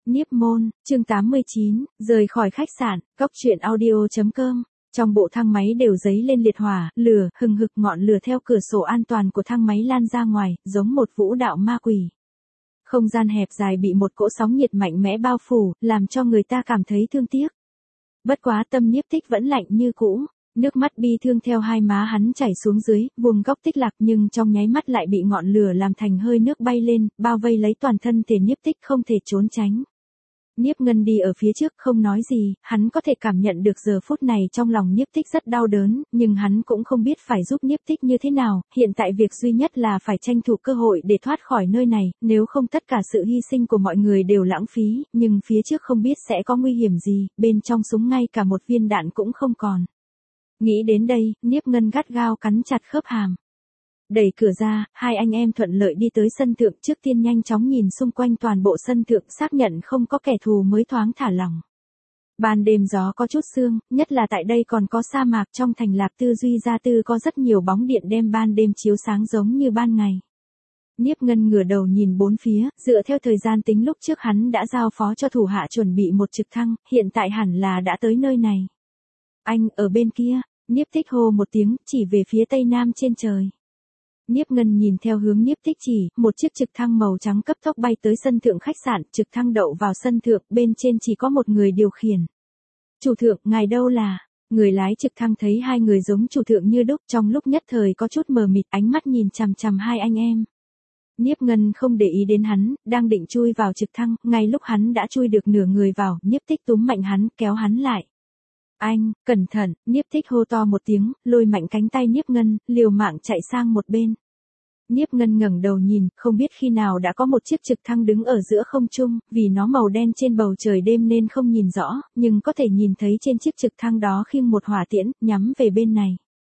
Niếp môn, chương 89, rời khỏi khách sạn, góc truyện audio.com. Trong bộ thang máy đều giấy lên liệt hỏa, lửa, hừng hực ngọn lửa theo cửa sổ an toàn của thang máy lan ra ngoài, giống một vũ đạo ma quỷ. Không gian hẹp dài bị một cỗ sóng nhiệt mạnh mẽ bao phủ, làm cho người ta cảm thấy thương tiếc. Bất quá tâm Nhiếp Tích vẫn lạnh như cũ. Nước mắt bi thương theo hai má hắn chảy xuống dưới, vùng góc Tích Lạc nhưng trong nháy mắt lại bị ngọn lửa làm thành hơi nước bay lên, bao vây lấy toàn thân thể Nhiếp Tích không thể trốn tránh. Nhiếp Ngân đi ở phía trước không nói gì, hắn có thể cảm nhận được giờ phút này trong lòng Nhiếp Tích rất đau đớn, nhưng hắn cũng không biết phải giúp Nhiếp Tích như thế nào, hiện tại việc duy nhất là phải tranh thủ cơ hội để thoát khỏi nơi này, nếu không tất cả sự hy sinh của mọi người đều lãng phí, nhưng phía trước không biết sẽ có nguy hiểm gì, bên trong súng ngay cả một viên đạn cũng không còn. Nghĩ đến đây, Nhiếp Ngân gắt gao cắn chặt khớp hàm. Đẩy cửa ra, hai anh em thuận lợi đi tới sân thượng, trước tiên nhanh chóng nhìn xung quanh toàn bộ sân thượng, xác nhận không có kẻ thù mới thoáng thả lỏng. Ban đêm gió có chút sương, nhất là tại đây còn có sa mạc, trong thành Lạc Tư Duy Gia Tư có rất nhiều bóng điện đem ban đêm chiếu sáng giống như ban ngày. Nhiếp Ngân ngửa đầu nhìn bốn phía, dựa theo thời gian tính lúc trước hắn đã giao phó cho thủ hạ chuẩn bị một trực thăng, hiện tại hẳn là đã tới nơi này. Anh, ở bên kia, Nhiếp Tích hô một tiếng, chỉ về phía tây nam trên trời. Nhiếp Ngân nhìn theo hướng Nhiếp Tích chỉ, một chiếc trực thăng màu trắng cấp tốc bay tới sân thượng khách sạn, trực thăng đậu vào sân thượng, bên trên chỉ có một người điều khiển. Chủ thượng, ngài đâu là? Người lái trực thăng thấy hai người giống chủ thượng như đúc, trong lúc nhất thời có chút mờ mịt, ánh mắt nhìn chằm chằm hai anh em. Nhiếp Ngân không để ý đến hắn, đang định chui vào trực thăng, ngay lúc hắn đã chui được nửa người vào, Nhiếp Tích túm mạnh hắn, kéo hắn lại. Anh, cẩn thận, Nhiếp Tích hô to một tiếng, lôi mạnh cánh tay Nhiếp Ngân, liều mạng chạy sang một bên. Nhiếp Ngân ngẩng đầu nhìn, không biết khi nào đã có một chiếc trực thăng đứng ở giữa không trung, vì nó màu đen trên bầu trời đêm nên không nhìn rõ, nhưng có thể nhìn thấy trên chiếc trực thăng đó khiêng một hỏa tiễn, nhắm về bên này.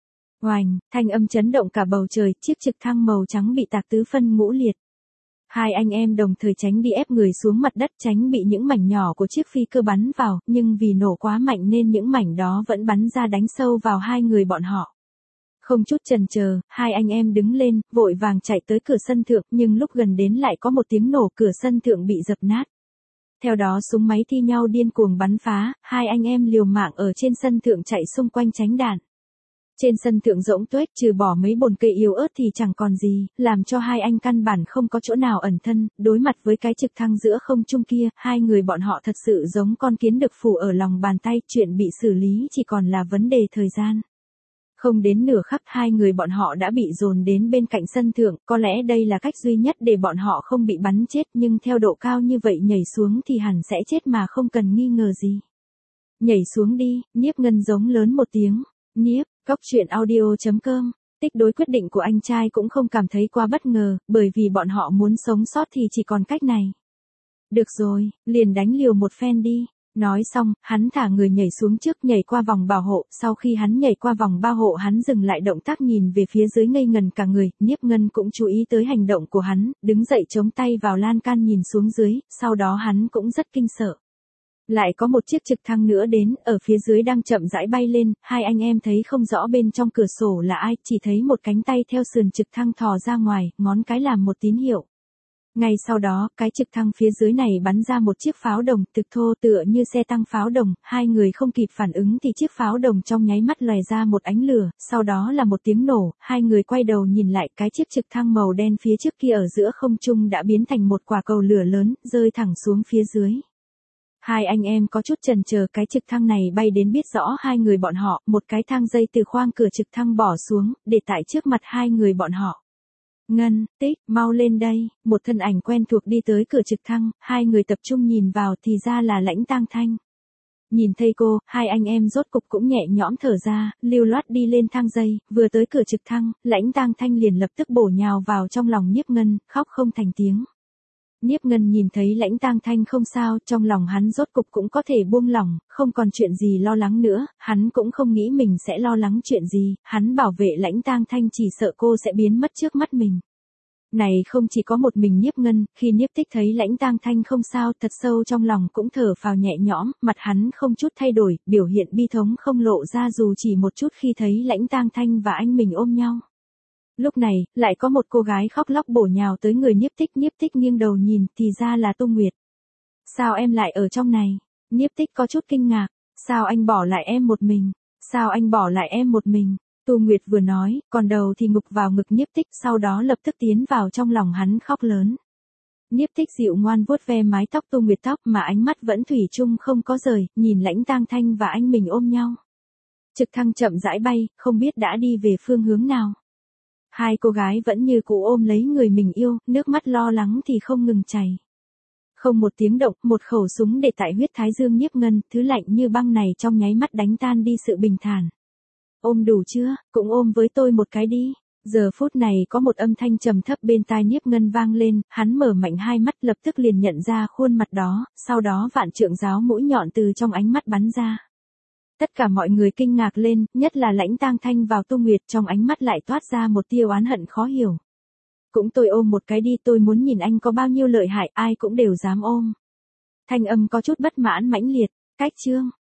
Oành, thanh âm chấn động cả bầu trời, chiếc trực thăng màu trắng bị tạc tứ phân ngũ liệt. Hai anh em đồng thời tránh đi ép người xuống mặt đất, tránh bị những mảnh nhỏ của chiếc phi cơ bắn vào, nhưng vì nổ quá mạnh nên những mảnh đó vẫn bắn ra đánh sâu vào hai người bọn họ. Không chút chần chờ, hai anh em đứng lên, vội vàng chạy tới cửa sân thượng, nhưng lúc gần đến lại có một tiếng nổ, cửa sân thượng bị dập nát. Theo đó súng máy thi nhau điên cuồng bắn phá, hai anh em liều mạng ở trên sân thượng chạy xung quanh tránh đạn. Trên sân thượng rỗng tuếch, trừ bỏ mấy bồn cây yếu ớt thì chẳng còn gì, làm cho hai anh căn bản không có chỗ nào ẩn thân, đối mặt với cái trực thăng giữa không trung kia, hai người bọn họ thật sự giống con kiến được phủ ở lòng bàn tay, chuyện bị xử lý chỉ còn là vấn đề thời gian. Không đến nửa khắc hai người bọn họ đã bị dồn đến bên cạnh sân thượng, có lẽ đây là cách duy nhất để bọn họ không bị bắn chết, nhưng theo độ cao như vậy nhảy xuống thì hẳn sẽ chết mà không cần nghi ngờ gì. Nhảy xuống đi, Nhiếp Ngân giống lớn một tiếng. Nhiếp, góc truyện audio.com. Tích đối quyết định của anh trai cũng không cảm thấy quá bất ngờ, bởi vì bọn họ muốn sống sót thì chỉ còn cách này. Được rồi, liền đánh liều một phen đi. Nói xong, hắn thả người nhảy xuống trước, nhảy qua vòng bảo hộ, sau khi hắn nhảy qua vòng bảo hộ hắn dừng lại động tác nhìn về phía dưới ngây ngần cả người, Nhiếp Ngân cũng chú ý tới hành động của hắn, đứng dậy chống tay vào lan can nhìn xuống dưới, sau đó hắn cũng rất kinh sợ. Lại có một chiếc trực thăng nữa đến, ở phía dưới đang chậm rãi bay lên, hai anh em thấy không rõ bên trong cửa sổ là ai, chỉ thấy một cánh tay theo sườn trực thăng thò ra ngoài, ngón cái làm một tín hiệu. Ngay sau đó, cái trực thăng phía dưới này bắn ra một chiếc pháo đồng, thực thô tựa như xe tăng pháo đồng, hai người không kịp phản ứng thì chiếc pháo đồng trong nháy mắt lòe ra một ánh lửa, sau đó là một tiếng nổ, hai người quay đầu nhìn lại, cái chiếc trực thăng màu đen phía trước kia ở giữa không trung đã biến thành một quả cầu lửa lớn, rơi thẳng xuống phía dưới. Hai anh em có chút chần chờ, cái trực thăng này bay đến biết rõ hai người bọn họ, một cái thang dây từ khoang cửa trực thăng bỏ xuống, để tại trước mặt hai người bọn họ. Ngân, Tích, mau lên đây, một thân ảnh quen thuộc đi tới cửa trực thăng, hai người tập trung nhìn vào thì ra là Lãnh Tang Thanh. Nhìn thấy cô, hai anh em rốt cục cũng nhẹ nhõm thở ra, lưu loát đi lên thang dây, vừa tới cửa trực thăng, Lãnh Tang Thanh liền lập tức bổ nhào vào trong lòng Nhiếp Ngân, khóc không thành tiếng. Nhiếp Ngân nhìn thấy Lãnh Tang Thanh không sao, trong lòng hắn rốt cục cũng có thể buông lỏng, không còn chuyện gì lo lắng nữa, hắn cũng không nghĩ mình sẽ lo lắng chuyện gì, hắn bảo vệ Lãnh Tang Thanh chỉ sợ cô sẽ biến mất trước mắt mình. Này không chỉ có một mình Nhiếp Ngân, khi Nhiếp Tích thấy Lãnh Tang Thanh không sao, thật sâu trong lòng cũng thở phào nhẹ nhõm, mặt hắn không chút thay đổi, biểu hiện bi thống không lộ ra dù chỉ một chút khi thấy Lãnh Tang Thanh và anh mình ôm nhau. Lúc này, lại có một cô gái khóc lóc bổ nhào tới người Nhiếp Tích nghiêng đầu nhìn, thì ra là Tô Nguyệt. Sao em lại ở trong này? Nhiếp Tích có chút kinh ngạc. Sao anh bỏ lại em một mình? Sao anh bỏ lại em một mình? Tu Nguyệt vừa nói, còn đầu thì ngục vào ngực Nhiếp Tích, sau đó lập tức tiến vào trong lòng hắn khóc lớn. Nhiếp Tích dịu ngoan vuốt ve mái tóc Tu Nguyệt tóc mà ánh mắt vẫn thủy chung không có rời, nhìn Lãnh Tang Thanh và anh mình ôm nhau. Trực thăng chậm rãi bay, không biết đã đi về phương hướng nào. Hai cô gái vẫn như cũ ôm lấy người mình yêu, nước mắt lo lắng thì không ngừng chảy. Không một tiếng động, một khẩu súng để tại huyết thái dương Nhiếp Ngân, thứ lạnh như băng này trong nháy mắt đánh tan đi sự bình thản. Ôm đủ chưa, cũng ôm với tôi một cái đi. Giờ phút này có một âm thanh trầm thấp bên tai Nhiếp Ngân vang lên, hắn mở mạnh hai mắt lập tức liền nhận ra khuôn mặt đó, sau đó vạn trượng giáo mũi nhọn từ trong ánh mắt bắn ra. Tất cả mọi người kinh ngạc lên, nhất là Lãnh Tang Thanh vào Tu Nguyệt, trong ánh mắt lại toát ra một tia oán hận khó hiểu. Cũng tôi ôm một cái đi, tôi muốn nhìn anh có bao nhiêu lợi hại, ai cũng đều dám ôm. Thanh âm có chút bất mãn mãnh liệt, cách chương.